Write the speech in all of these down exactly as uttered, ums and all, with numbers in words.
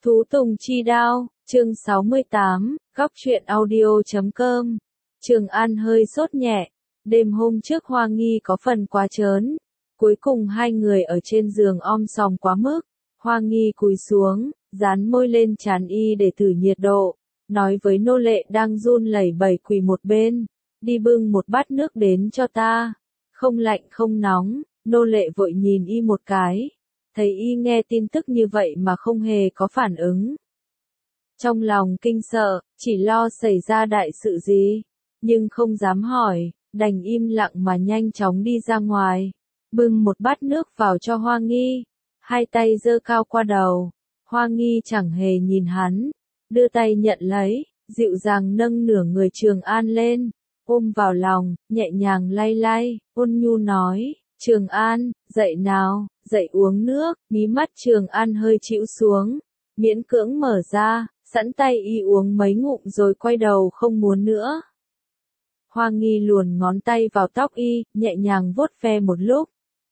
Thú Tùng Chi Đao, chương sáu mươi tám, góc truyện audio chấm com. Trường An hơi sốt nhẹ, đêm hôm trước Hoa Nghi có phần quá trớn, cuối cùng hai người ở trên giường om sòm quá mức, Hoa Nghi cúi xuống, dán môi lên trán y để thử nhiệt độ, nói với nô lệ đang run lẩy bẩy quỳ một bên, đi bưng một bát nước đến cho ta, không lạnh không nóng, nô lệ vội nhìn y một cái. Thấy y nghe tin tức như vậy mà không hề có phản ứng. Trong lòng kinh sợ, chỉ lo xảy ra đại sự gì, nhưng không dám hỏi, đành im lặng mà nhanh chóng đi ra ngoài, bưng một bát nước vào cho Hoa Nghi, hai tay giơ cao qua đầu, Hoa Nghi chẳng hề nhìn hắn, đưa tay nhận lấy, dịu dàng nâng nửa người Trường An lên, ôm vào lòng, nhẹ nhàng lay lay, ôn nhu nói, Trường An, dậy nào, dậy uống nước, mí mắt Trường An hơi chịu xuống, miễn cưỡng mở ra, sẵn tay y uống mấy ngụm rồi quay đầu không muốn nữa. Hoa Nghi luồn ngón tay vào tóc y, nhẹ nhàng vuốt ve một lúc.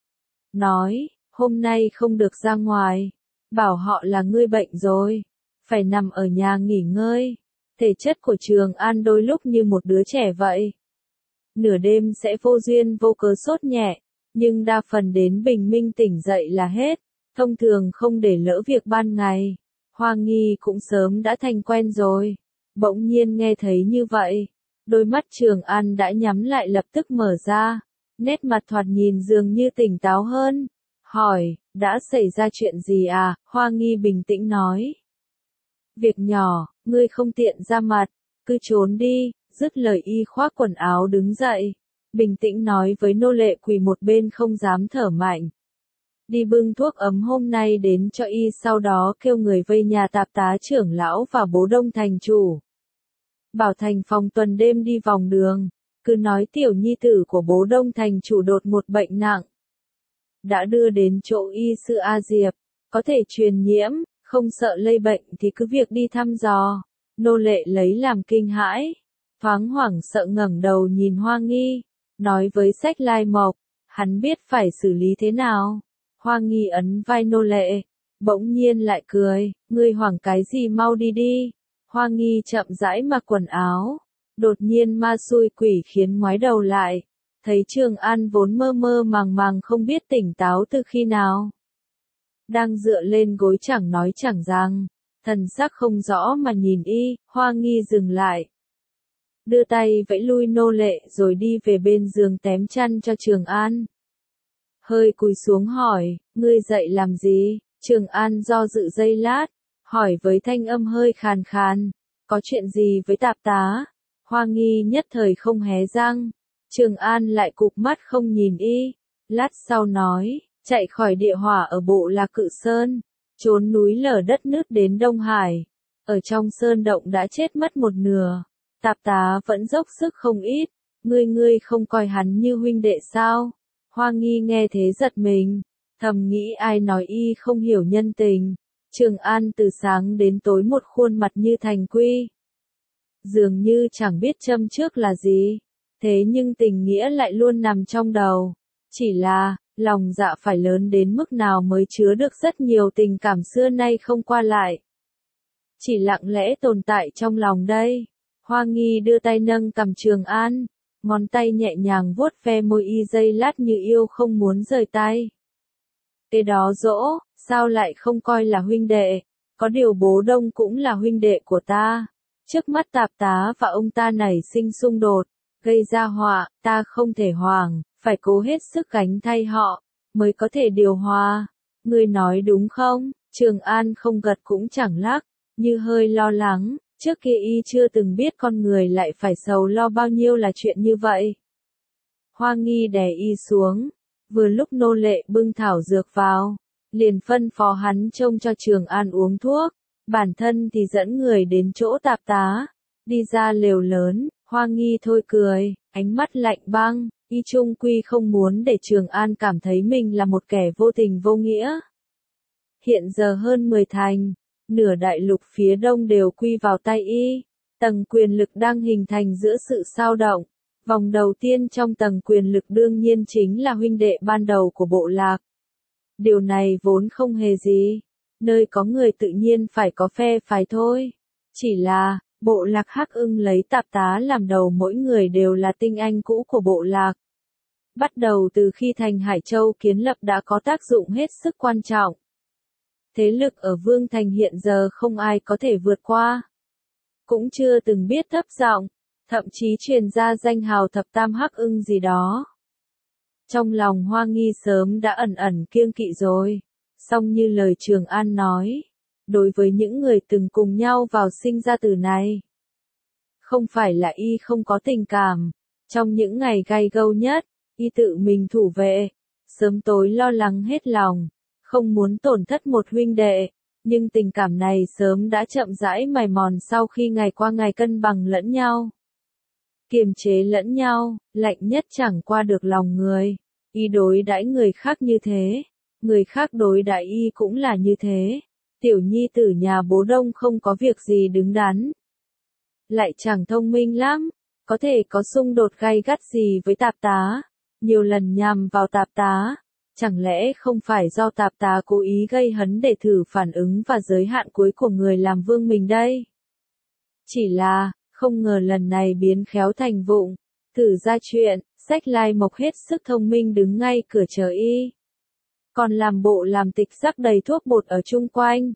Nói, hôm nay không được ra ngoài, bảo họ là ngươi bệnh rồi, phải nằm ở nhà nghỉ ngơi. Thể chất của Trường An đôi lúc như một đứa trẻ vậy. Nửa đêm sẽ vô duyên vô cớ sốt nhẹ, nhưng đa phần đến bình minh tỉnh dậy là hết, thông thường không để lỡ việc ban ngày. Hoa Nghi cũng sớm đã thành quen rồi, bỗng nhiên nghe thấy như vậy, đôi mắt Trường An đã nhắm lại lập tức mở ra, nét mặt thoạt nhìn dường như tỉnh táo hơn, hỏi, đã xảy ra chuyện gì à? Hoa Nghi bình tĩnh nói, việc nhỏ, ngươi không tiện ra mặt, cứ trốn đi. Dứt lời y khoác quần áo đứng dậy, bình tĩnh nói với nô lệ quỳ một bên không dám thở mạnh. Đi bưng thuốc ấm hôm nay đến cho y, sau đó kêu người vây nhà tạp tá trưởng lão và bố đông thành chủ. Bảo thành phòng tuần đêm đi vòng đường, cứ nói tiểu nhi tử của bố đông thành chủ đột một bệnh nặng. Đã đưa đến chỗ y sư A Diệp, có thể truyền nhiễm, không sợ lây bệnh thì cứ việc đi thăm dò. Nô lệ lấy làm kinh hãi. Thoáng hoảng sợ ngẩng đầu nhìn Hoa Nghi, nói với Sách Lai Mộc, hắn biết phải xử lý thế nào. Hoa Nghi ấn vai nô lệ, bỗng nhiên lại cười, ngươi hoảng cái gì, mau đi đi. Hoa Nghi chậm rãi mặc quần áo, đột nhiên ma xui quỷ khiến ngoái đầu lại, thấy Trường An vốn mơ mơ màng màng không biết tỉnh táo từ khi nào. Đang dựa lên gối chẳng nói chẳng rằng, thần sắc không rõ mà nhìn y, Hoa Nghi dừng lại. Đưa tay vẫy lui nô lệ rồi đi về bên giường tém chăn cho Trường An. Hơi cúi xuống hỏi, ngươi dậy làm gì? Trường An do dự giây lát, hỏi với thanh âm hơi khàn khàn, có chuyện gì với tạp tá? Hoa Nghi nhất thời không hé răng, Trường An lại cụp mắt không nhìn y, lát sau nói, chạy khỏi địa hỏa ở bộ Lạc Cự Sơn, trốn núi lở đất nứt đến Đông Hải, ở trong sơn động đã chết mất một nửa. Tạp tá vẫn dốc sức không ít, ngươi ngươi không coi hắn như huynh đệ sao? Hoa Nghi nghe thế giật mình, thầm nghĩ ai nói y không hiểu nhân tình. Trường An từ sáng đến tối một khuôn mặt như thành quy, dường như chẳng biết châm trước là gì, thế nhưng tình nghĩa lại luôn nằm trong đầu. Chỉ là, lòng dạ phải lớn đến mức nào mới chứa được rất nhiều tình cảm xưa nay không qua lại. Chỉ lặng lẽ tồn tại trong lòng đây. Hoa Nghi đưa tay nâng cằm Trường An, ngón tay nhẹ nhàng vuốt ve môi y giây lát như yêu không muốn rời tay. Cái đó dỗ, sao lại không coi là huynh đệ, có điều bố đông cũng là huynh đệ của ta. Trước mắt tạp tá và ông ta nảy sinh xung đột, gây ra họa, ta không thể hoảng, phải cố hết sức gánh thay họ, mới có thể điều hòa. Ngươi nói đúng không? Trường An không gật cũng chẳng lắc, như hơi lo lắng. Trước kia y chưa từng biết con người lại phải sầu lo bao nhiêu là chuyện như vậy. Hoa Nghi đè y xuống, vừa lúc nô lệ bưng thảo dược vào, liền phân phó hắn trông cho Trường An uống thuốc, bản thân thì dẫn người đến chỗ tạp tá, đi ra lều lớn. Hoa Nghi thôi cười, ánh mắt lạnh băng, y chung quy không muốn để Trường An cảm thấy mình là một kẻ vô tình vô nghĩa. Hiện giờ hơn mười thành, nửa đại lục phía đông đều quy vào tay y, tầng quyền lực đang hình thành giữa sự sao động. Vòng đầu tiên trong tầng quyền lực đương nhiên chính là huynh đệ ban đầu của bộ lạc. Điều này vốn không hề gì, nơi có người tự nhiên phải có phe phái thôi. Chỉ là, bộ lạc Hắc Ưng lấy Tạp Tá làm đầu, mỗi người đều là tinh anh cũ của bộ lạc. Bắt đầu từ khi thành Hải Châu kiến lập đã có tác dụng hết sức quan trọng. Thế lực ở Vương Thành hiện giờ không ai có thể vượt qua. Cũng chưa từng biết thấp giọng, thậm chí truyền ra danh hào thập tam Hắc Ưng gì đó. Trong lòng Hoa Nghi sớm đã ẩn ẩn kiêng kỵ rồi, song như lời Trường An nói, đối với những người từng cùng nhau vào sinh ra tử này, không phải là y không có tình cảm, trong những ngày gay gâu nhất, y tự mình thủ vệ, sớm tối lo lắng hết lòng, không muốn tổn thất một huynh đệ, nhưng tình cảm này sớm đã chậm rãi mài mòn sau khi ngày qua ngày cân bằng lẫn nhau. Kiềm chế lẫn nhau, lạnh nhất chẳng qua được lòng người, y đối đãi người khác như thế, người khác đối đãi y cũng là như thế. Tiểu nhi tử nhà bố Đông không có việc gì đứng đắn, lại chẳng thông minh lắm, có thể có xung đột gay gắt gì với Tạp Tá, nhiều lần nhằm vào Tạp Tá, chẳng lẽ không phải do Tạp Tá cố ý gây hấn để thử phản ứng và giới hạn cuối của người làm vương mình đây? Chỉ là, không ngờ lần này biến khéo thành vụng, thử ra chuyện, Sách Lai Mộc hết sức thông minh đứng ngay cửa chờ y. Còn làm bộ làm tịch rắc đầy thuốc bột ở chung quanh.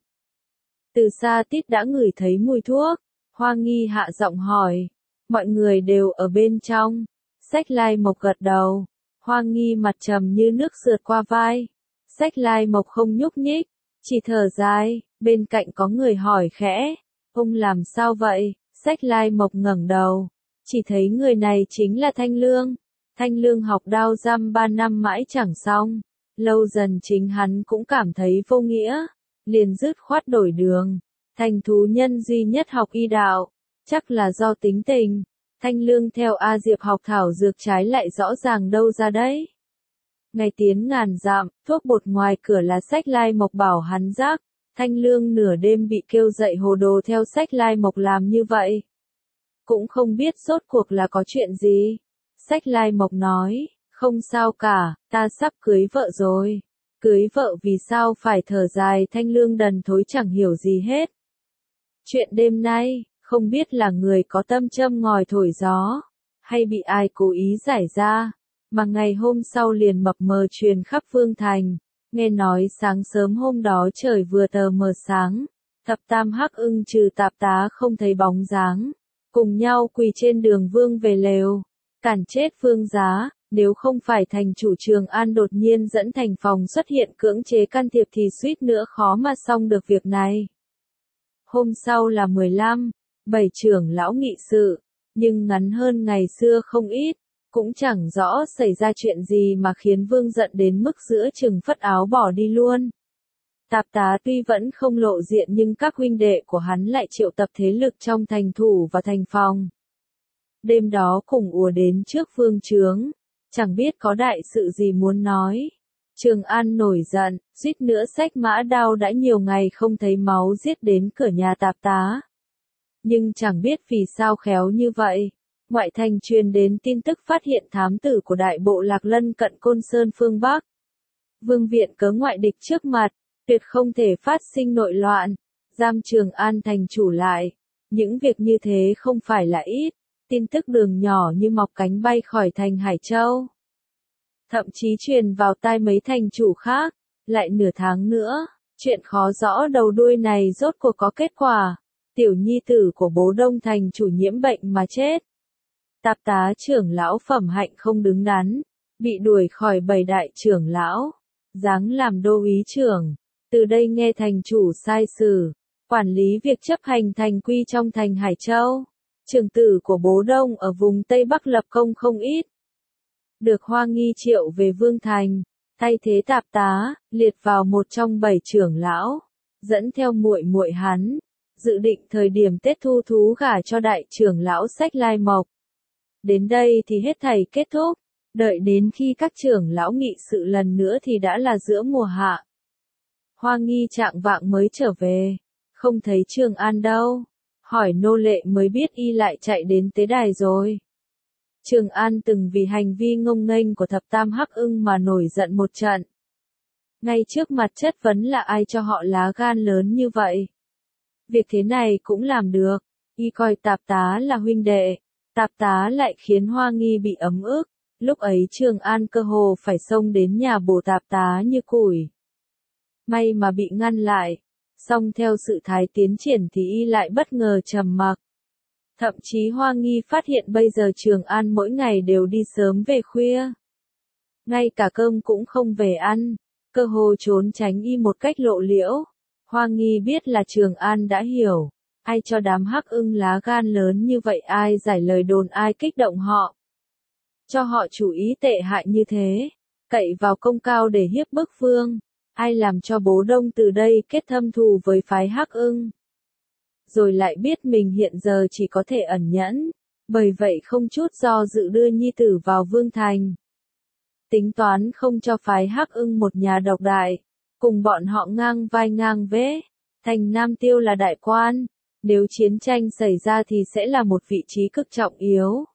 Từ xa Tít đã ngửi thấy mùi thuốc, Hoa Nghi hạ giọng hỏi, mọi người đều ở bên trong. Sách Lai Mộc gật đầu, Hoa Nghi mặt trầm như nước sượt qua vai. Sách Lai Mộc không nhúc nhích, chỉ thở dài, bên cạnh có người hỏi khẽ, ông làm sao vậy? Sách Lai Mộc ngẩng đầu, chỉ thấy người này chính là Thanh Lương. Thanh Lương học đao dăm ba năm mãi chẳng xong, lâu dần chính hắn cũng cảm thấy vô nghĩa, liền dứt khoát đổi đường, thành thú nhân duy nhất học y đạo, chắc là do tính tình. Thanh Lương theo A Diệp học thảo dược trái lại rõ ràng đâu ra đấy. Ngày tiến ngàn dặm, thuốc bột ngoài cửa là Sách Lai Mộc bảo hắn rắc, Thanh Lương nửa đêm bị kêu dậy hồ đồ theo Sách Lai Mộc làm như vậy. Cũng không biết rốt cuộc là có chuyện gì. Sách Lai Mộc nói, không sao cả, ta sắp cưới vợ rồi. Cưới vợ vì sao phải thở dài? Thanh Lương đần thối chẳng hiểu gì hết. Chuyện đêm nay, không biết là người có tâm châm ngòi thổi gió, hay bị ai cố ý giải ra, mà ngày hôm sau liền mập mờ truyền khắp Vương Thành. Nghe nói sáng sớm hôm đó trời vừa tờ mờ sáng, thập tam Hắc Ưng trừ Tạp Tá không thấy bóng dáng, cùng nhau quỳ trên đường Vương về lều, cản chết Vương Giá. Nếu không phải thành chủ Trường An đột nhiên dẫn thành phòng xuất hiện cưỡng chế can thiệp thì suýt nữa khó mà xong được việc này. Hôm sau là mười lăm, bảy trưởng lão nghị sự, nhưng ngắn hơn ngày xưa không ít, cũng chẳng rõ xảy ra chuyện gì mà khiến Vương giận đến mức giữa chừng phất áo bỏ đi luôn. Tạp Tá tuy vẫn không lộ diện nhưng các huynh đệ của hắn lại triệu tập thế lực trong thành thủ và thành phòng. Đêm đó cùng ùa đến trước Vương trướng. Chẳng biết có đại sự gì muốn nói. Trường An nổi giận, suýt nữa xách mã đao, đã nhiều ngày không thấy máu giết đến cửa nhà Tạp Tá. Nhưng chẳng biết vì sao khéo như vậy. Ngoại thành truyền đến tin tức phát hiện thám tử của đại bộ lạc lân cận Côn Sơn phương Bắc. Vương viện cớ ngoại địch trước mặt, tuyệt không thể phát sinh nội loạn. Giam Trường An thành chủ lại. Những việc như thế không phải là ít. Tin tức đường nhỏ như mọc cánh bay khỏi thành Hải Châu. Thậm chí truyền vào tai mấy thành chủ khác. Lại nửa tháng nữa, chuyện khó rõ đầu đuôi này rốt cuộc có kết quả. Tiểu nhi tử của bố Đông thành chủ nhiễm bệnh mà chết. Tạp Tá trưởng lão phẩm hạnh không đứng đắn, bị đuổi khỏi bảy đại trưởng lão, giáng làm đô úy trưởng. Từ đây nghe thành chủ sai sử, quản lý việc chấp hành thành quy trong thành Hải Châu. Trưởng tử của bố Đông ở vùng Tây Bắc lập công không ít. Được Hoa Nghi triệu về Vương Thành, thay thế Tạp Tá, liệt vào một trong bảy trưởng lão, dẫn theo muội muội hắn, dự định thời điểm Tết thu thú gả cho đại trưởng lão Sách Lai Mộc. Đến đây thì hết thảy kết thúc, đợi đến khi các trưởng lão nghị sự lần nữa thì đã là giữa mùa hạ. Hoa Nghi trạng vạng mới trở về, không thấy Trường An đâu. Hỏi nô lệ mới biết y lại chạy đến tế đài rồi. Trường An từng vì hành vi ngông nghênh của thập tam Hắc Ưng mà nổi giận một trận. Ngay trước mặt chất vấn là ai cho họ lá gan lớn như vậy. Việc thế này cũng làm được, y coi Tạp Tá là huynh đệ, Tạp Tá lại khiến Hoa Nghi bị ấm ức, lúc ấy Trường An cơ hồ phải xông đến nhà bổ Tạp Tá như củi. May mà bị ngăn lại, song theo sự thái tiến triển thì y lại bất ngờ trầm mặc. Thậm chí Hoa Nghi phát hiện bây giờ Trường An mỗi ngày đều đi sớm về khuya. Ngay cả cơm cũng không về ăn, cơ hồ trốn tránh y một cách lộ liễu. Hoa Nghi biết là Trường An đã hiểu, ai cho đám Hắc Ưng lá gan lớn như vậy, ai giải lời đồn, ai kích động họ. Cho họ chủ ý tệ hại như thế, cậy vào công cao để hiếp bức vương, ai làm cho bố Đông từ đây kết thâm thù với phái Hắc Ưng. Rồi lại biết mình hiện giờ chỉ có thể ẩn nhẫn, bởi vậy không chút do dự đưa nhi tử vào Vương Thành. Tính toán không cho phái Hắc Ưng một nhà độc đại, cùng bọn họ ngang vai ngang vế. Thành Nam Tiêu là đại quan, nếu chiến tranh xảy ra thì sẽ là một vị trí cực trọng yếu.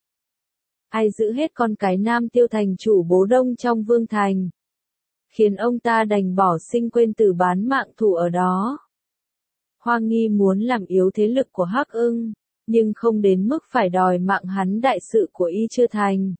Ai giữ hết con cái Nam Tiêu thành chủ bố Đông trong Vương Thành, khiến ông ta đành bỏ sinh quên tử bán mạng thủ ở đó. Hoa Nghi muốn làm yếu thế lực của Hắc Ưng, nhưng không đến mức phải đòi mạng hắn, đại sự của y chưa thành.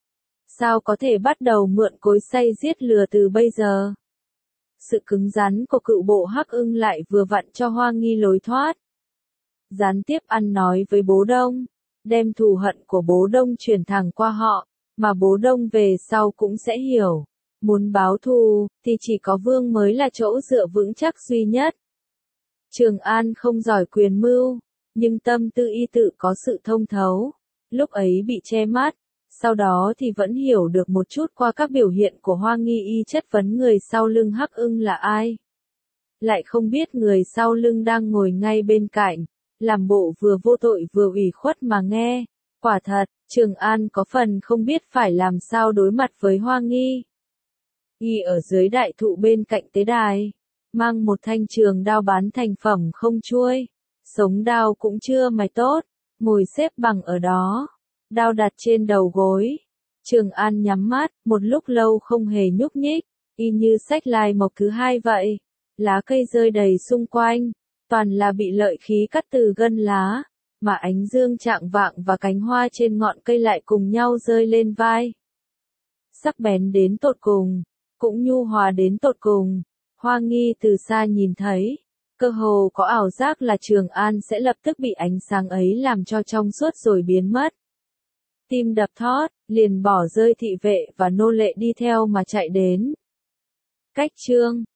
Sao có thể bắt đầu mượn cối xay giết lừa từ bây giờ? Sự cứng rắn của cựu bộ Hắc Ưng lại vừa vặn cho Hoa Nghi lối thoát. Gián tiếp ăn nói với bố Đông, đem thù hận của bố Đông truyền thẳng qua họ, mà bố Đông về sau cũng sẽ hiểu. Muốn báo thù, thì chỉ có vương mới là chỗ dựa vững chắc duy nhất. Trường An không giỏi quyền mưu, nhưng tâm tư y tự có sự thông thấu. Lúc ấy bị che mắt, sau đó thì vẫn hiểu được một chút qua các biểu hiện của Hoa Nghi. Y chất vấn người sau lưng Hắc Ưng là ai. Lại không biết người sau lưng đang ngồi ngay bên cạnh, làm bộ vừa vô tội vừa ủy khuất mà nghe. Quả thật, Trường An có phần không biết phải làm sao đối mặt với Hoa Nghi. Y ở dưới đại thụ bên cạnh tế đài, mang một thanh trường đao bán thành phẩm không chuôi, sống đao cũng chưa mài tốt, ngồi xếp bằng ở đó, đao đặt trên đầu gối. Trường An nhắm mắt, một lúc lâu không hề nhúc nhích, y như sách lai mộc thứ hai vậy. Lá cây rơi đầy xung quanh, toàn là bị lợi khí cắt từ gân lá, mà ánh dương chạng vạng và cánh hoa trên ngọn cây lại cùng nhau rơi lên vai. Sắc bén đến tột cùng, cũng nhu hòa đến tột cùng. Hoa Nghi từ xa nhìn thấy, cơ hồ có ảo giác là Trường An sẽ lập tức bị ánh sáng ấy làm cho trong suốt rồi biến mất. Tim đập thót, liền bỏ rơi thị vệ và nô lệ đi theo mà chạy đến. Cách chương